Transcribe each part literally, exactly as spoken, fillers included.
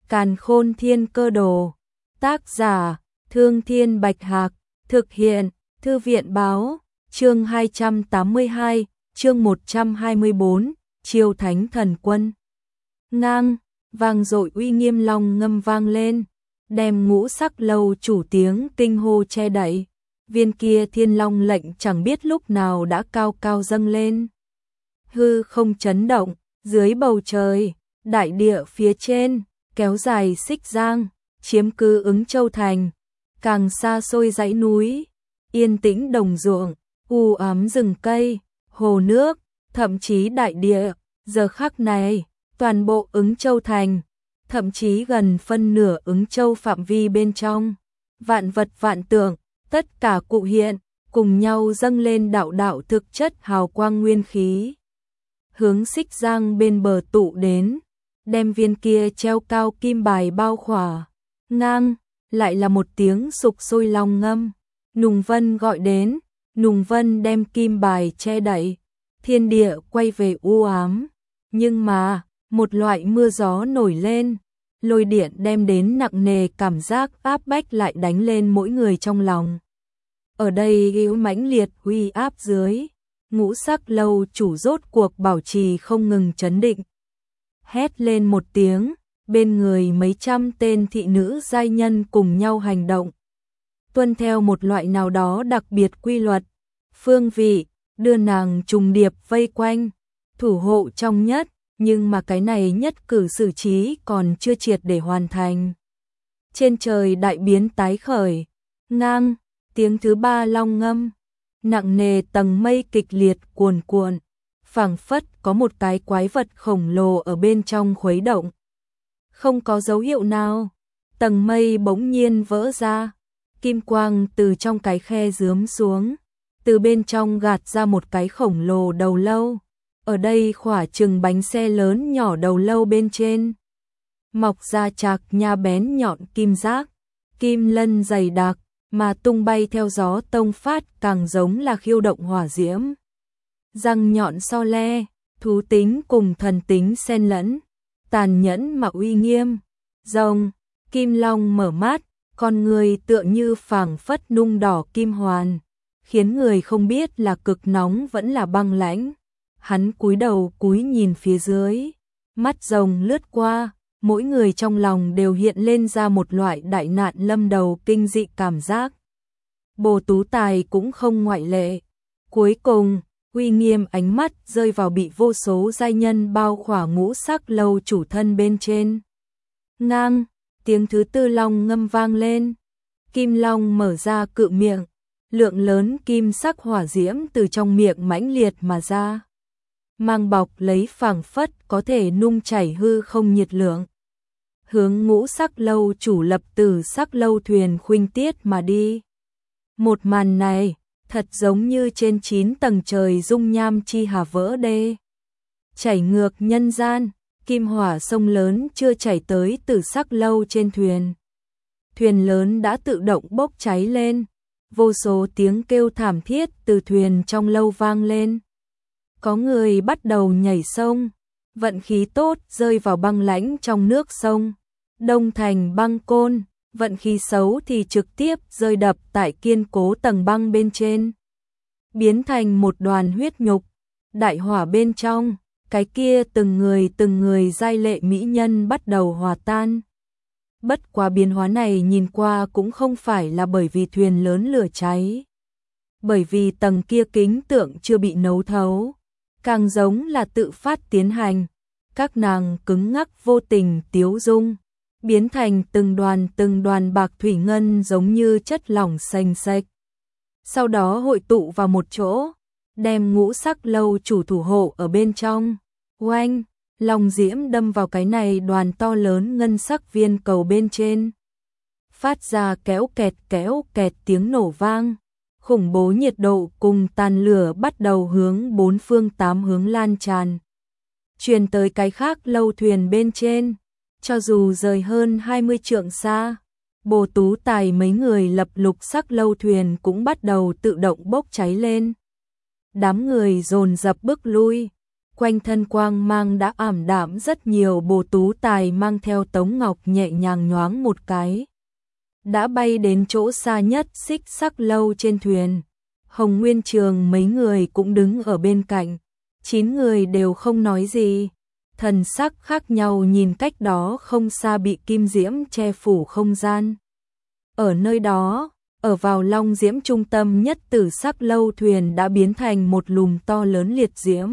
Càn Khôn Thiên Cơ Đồ. Tác giả: Thương Thiên Bạch Hạc. Thực hiện: Thư viện Báo. Chương hai trăm tám mươi hai, chương một trăm hai mươi bốn, Chiêu Thánh Thần Quân. Ngang, vang dội uy nghiêm long ngâm vang lên, đem Ngũ Sắc Lâu chủ tiếng kinh hô che đậy. Viên kia Thiên Long lệnh chẳng biết lúc nào đã cao cao dâng lên. Hư không chấn động, dưới bầu trời, đại địa phía trên, kéo dài Xích Giang, chiếm cứ Ứng Châu thành, càng xa xôi dãy núi, yên tĩnh đồng ruộng, u ám rừng cây, hồ nước, thậm chí đại địa. Giờ khắc này, toàn bộ Ứng Châu thành, thậm chí gần phân nửa Ứng Châu phạm vi bên trong, vạn vật vạn tượng, tất cả cụ hiện, cùng nhau dâng lên đạo đạo thực chất hào quang nguyên khí. Hướng Xích Giang bên bờ tụ đến, đem viên kia treo cao kim bài bao khỏa. Ngang, lại là một tiếng sục sôi long ngâm. Nùng Vân gọi đến, Nùng Vân đem kim bài che đậy, thiên địa quay về u ám. Nhưng mà, một loại mưa gió nổi lên, lôi điện đem đến nặng nề cảm giác áp bách lại đánh lên mỗi người trong lòng. Ở đây hữu mãnh liệt uy áp dưới, Ngũ Sắc Lâu chủ rốt cuộc bảo trì không ngừng chấn định. Hét lên một tiếng, bên người mấy trăm tên thị nữ giai nhân cùng nhau hành động. Tuân theo một loại nào đó đặc biệt quy luật, phương vị, đưa nàng trùng điệp vây quanh, thủ hộ trong nhất, nhưng mà cái này nhất cử xử trí còn chưa triệt để hoàn thành. Trên trời đại biến tái khởi, ngang, tiếng thứ ba long ngâm, nặng nề tầng mây kịch liệt cuồn cuộn, phảng phất có một cái quái vật khổng lồ ở bên trong khuấy động. Không có dấu hiệu nào, tầng mây bỗng nhiên vỡ ra, kim quang từ trong cái khe rướm xuống, từ bên trong gạt ra một cái khổng lồ đầu lâu. Ở đây khỏa chừng bánh xe lớn nhỏ đầu lâu bên trên, mọc ra chạc nha bén nhọn kim giác, kim lân dày đặc, mà tung bay theo gió tông phát càng giống là khiêu động hỏa diễm. Răng nhọn so le, thú tính cùng thần tính xen lẫn, tàn nhẫn mà uy nghiêm. Rồng, Kim Long mở mắt, con người tựa như phảng phất nung đỏ kim hoàn, khiến người không biết là cực nóng vẫn là băng lãnh. Hắn cúi đầu cúi nhìn phía dưới, mắt rồng lướt qua, mỗi người trong lòng đều hiện lên ra một loại đại nạn lâm đầu kinh dị cảm giác. Bồ Tú Tài cũng không ngoại lệ. Cuối cùng, uy nghiêm ánh mắt rơi vào bị vô số giai nhân bao khỏa Ngũ Sắc Lâu chủ thân bên trên. Ngang, tiếng thứ tư long ngâm vang lên. Kim Long mở ra cự miệng, lượng lớn kim sắc hỏa diễm từ trong miệng mãnh liệt mà ra, mang bọc lấy phảng phất có thể nung chảy hư không nhiệt lượng, hướng Ngũ Sắc Lâu chủ lập Tử Sắc Lâu thuyền khuynh tiết mà đi. Một màn này thật giống như trên chín tầng trời dung nham chi hà vỡ đê, chảy ngược nhân gian. Kim hỏa sông lớn chưa chảy tới Tử Sắc Lâu trên thuyền, thuyền lớn đã tự động bốc cháy lên, vô số tiếng kêu thảm thiết từ thuyền trong lâu vang lên. Có người bắt đầu nhảy sông, vận khí tốt rơi vào băng lãnh trong nước sông, đông thành băng côn, vận khí xấu thì trực tiếp rơi đập tại kiên cố tầng băng bên trên, biến thành một đoàn huyết nhục. Đại hỏa bên trong, cái kia từng người từng người giai lệ mỹ nhân bắt đầu hòa tan. Bất quá biến hóa này nhìn qua cũng không phải là bởi vì thuyền lớn lửa cháy, bởi vì tầng kia kính tượng chưa bị nấu thấu, càng giống là tự phát tiến hành. Các nàng cứng ngắc vô tình tiếu dung, biến thành từng đoàn từng đoàn bạc thủy ngân giống như chất lỏng sền sệt. Sau đó hội tụ vào một chỗ, đem Ngũ Sắc Lâu chủ thủ hộ ở bên trong. Oanh, long diễm đâm vào cái này đoàn to lớn ngân sắc viên cầu bên trên, phát ra kéo kẹt kéo kẹt tiếng nổ vang. Khủng bố nhiệt độ cùng tàn lửa bắt đầu hướng bốn phương tám hướng lan tràn, truyền tới cái khác lâu thuyền bên trên. Cho dù rời hơn hai mươi trượng xa, Bồ Tú Tài mấy người lập Lục Sắc Lâu thuyền cũng bắt đầu tự động bốc cháy lên. Đám người dồn dập bước lui, quanh thân quang mang đã ảm đạm rất nhiều. Bồ Tú Tài mang theo Tống Ngọc nhẹ nhàng nhoáng một cái, đã bay đến chỗ xa nhất Xích Sắc Lâu trên thuyền. Hồng Nguyên Trường mấy người cũng đứng ở bên cạnh, chín người đều không nói gì, thần sắc khác nhau nhìn cách đó không xa bị kim diễm che phủ không gian. Ở nơi đó, ở vào long diễm trung tâm nhất Tử Sắc Lâu, thuyền đã biến thành một lùm to lớn liệt diễm.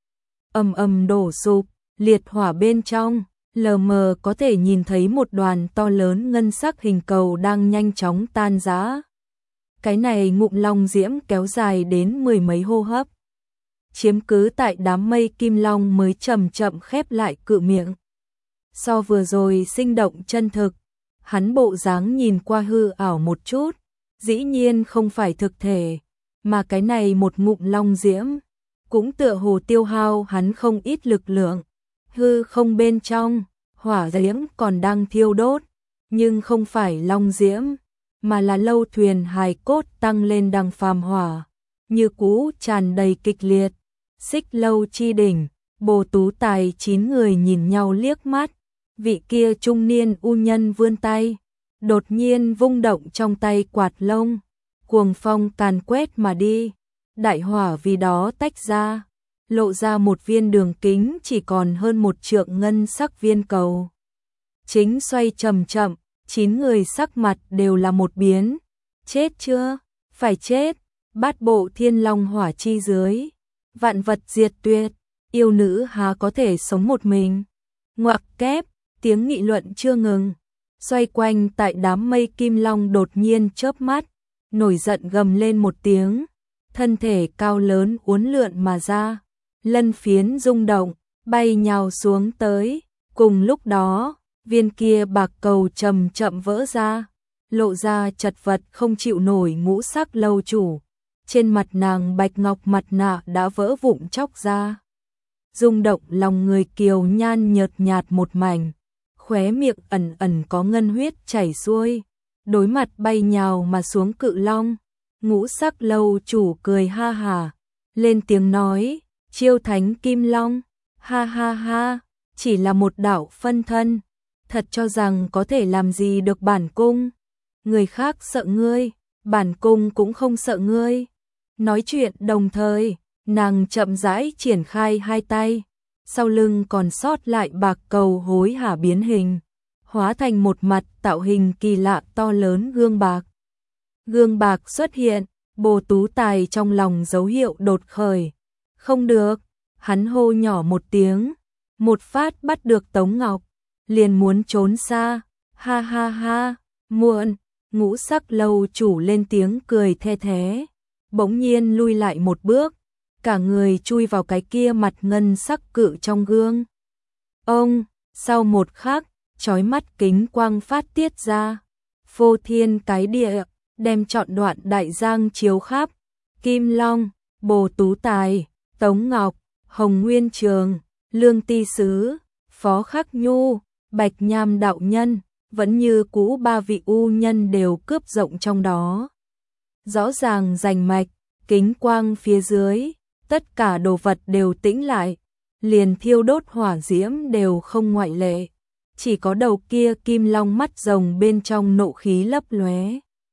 Ầm ầm đổ sụp, liệt hỏa bên trong, lờ mờ có thể nhìn thấy một đoàn to lớn ngân sắc hình cầu đang nhanh chóng tan rã. Cái này ngụm long diễm kéo dài đến mười mấy hô hấp, chiếm cứ tại đám mây kim long mới chậm chậm khép lại cự miệng. So vừa rồi sinh động chân thực, hắn bộ dáng nhìn qua hư ảo một chút, dĩ nhiên không phải thực thể, mà cái này một ngụm long diễm cũng tựa hồ tiêu hao hắn không ít lực lượng. Hư không bên trong, hỏa diễm còn đang thiêu đốt, nhưng không phải long diễm, mà là lâu thuyền hài cốt tăng lên đằng phàm hỏa, như cũ tràn đầy kịch liệt. Xích Lâu chi đỉnh, Bồ Tú Tài chín người nhìn nhau liếc mắt, vị kia trung niên u nhân vươn tay, đột nhiên vung động trong tay quạt lông, cuồng phong càn quét mà đi, đại hỏa vì đó tách ra, lộ ra một viên đường kính chỉ còn hơn một trượng ngân sắc viên cầu. Chính xoay chậm chậm, chín người sắc mặt đều là một biến. Chết chưa? Phải chết. Bát bộ thiên long hỏa chi dưới, vạn vật diệt tuyệt, yêu nữ há có thể sống một mình. Ngoặc kép, tiếng nghị luận chưa ngừng, xoay quanh tại đám mây kim long đột nhiên chớp mắt, nổi giận gầm lên một tiếng, thân thể cao lớn uốn lượn mà ra, lân phiến rung động, bay nhào xuống tới. Cùng lúc đó, viên kia bạc cầu chậm chậm vỡ ra, lộ ra chật vật không chịu nổi ngũ sắc lâu chủ. Trên mặt nàng bạch ngọc mặt nạ đã vỡ vụn chóc ra, rung động lòng người kiều nhan nhợt nhạt một mảnh, khóe miệng ẩn ẩn có ngân huyết chảy xuôi. Đối mặt bay nhào mà xuống cự long, ngũ sắc lâu chủ cười ha hà, lên tiếng nói, chiêu thánh kim long, ha ha ha, chỉ là một đạo phân thân, thật cho rằng có thể làm gì được bản cung. Người khác sợ ngươi, bản cung cũng không sợ ngươi. Nói chuyện đồng thời, nàng chậm rãi triển khai hai tay, sau lưng còn sót lại bạc cầu hối hả biến hình, hóa thành một mặt tạo hình kỳ lạ to lớn gương bạc. Gương bạc xuất hiện, Bồ Tú Tài trong lòng dấu hiệu đột khởi. Không được, hắn hô nhỏ một tiếng, một phát bắt được Tống Ngọc, liền muốn trốn xa. Ha ha ha, muộn. Ngũ sắc lâu chủ lên tiếng cười the thế, bỗng nhiên lui lại một bước, cả người chui vào cái kia mặt ngân sắc cự trong gương. Ông, sau một khắc, chói mắt kính quang phát tiết ra, phô thiên cái địa, đem trọn đoạn đại giang chiếu khắp. Kim Long, Bồ Tú Tài, Tống Ngọc, Hồng Nguyên Trường, Lương Ti Sứ, Phó Khắc Nhu, Bạch Nham đạo nhân, vẫn như cũ ba vị u nhân đều cướp rộng trong đó. Rõ ràng rành mạch, kính quang phía dưới, tất cả đồ vật đều tĩnh lại, liền thiêu đốt hỏa diễm đều không ngoại lệ. Chỉ có đầu kia kim long mắt rồng bên trong nộ khí lấp lóe.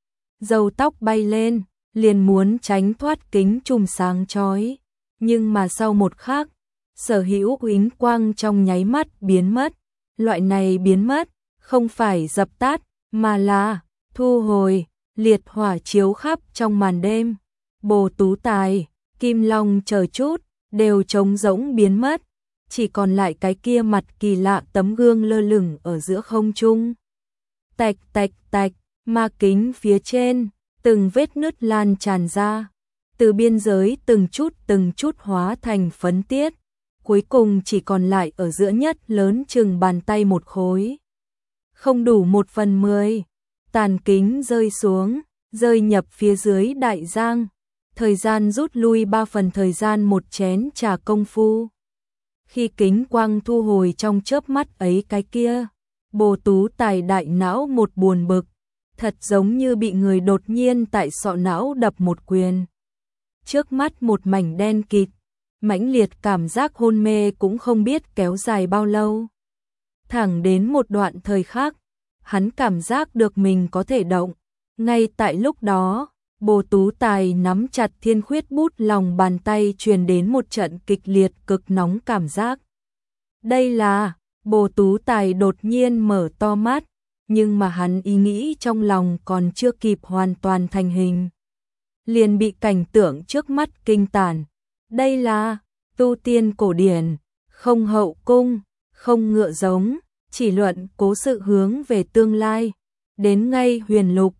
Râu tóc bay lên, liền muốn tránh thoát kính chùm sáng chói. Nhưng mà sau một khắc, sở hữu huỳnh quang trong nháy mắt biến mất. Loại này biến mất, không phải dập tắt, mà là thu hồi, liệt hỏa chiếu khắp trong màn đêm. Bồ Tú Tài, Kim Long chờ chút, đều trống rỗng biến mất, chỉ còn lại cái kia mặt kỳ lạ tấm gương lơ lửng ở giữa không trung. Tạch tạch tạch, ma kính phía trên, từng vết nứt lan tràn ra, từ biên giới từng chút từng chút hóa thành phấn tiết, cuối cùng chỉ còn lại ở giữa nhất lớn chừng bàn tay một khối. Không đủ một phần mười, tàn kính rơi xuống, rơi nhập phía dưới đại giang, thời gian rút lui ba phần thời gian một chén trà công phu. Khi kính quang thu hồi trong chớp mắt ấy cái kia, Bồ Tú Tài đại não một buồn bực, thật giống như bị người đột nhiên tại sọ não đập một quyền. Trước mắt một mảnh đen kịt, mãnh liệt cảm giác hôn mê cũng không biết kéo dài bao lâu. Thẳng đến một đoạn thời khắc, hắn cảm giác được mình có thể động. Ngay tại lúc đó, Bồ Tú Tài nắm chặt thiên khuyết bút, lòng bàn tay truyền đến một trận kịch liệt cực nóng cảm giác. Đây là, Bồ Tú Tài đột nhiên mở to mắt, nhưng mà hắn ý nghĩ trong lòng còn chưa kịp hoàn toàn thành hình, liền bị cảnh tượng trước mắt kinh tản. Đây là tu tiên cổ điển, không hậu cung, không ngựa giống, chỉ luận cố sự hướng về tương lai. Đến ngay huyền lục,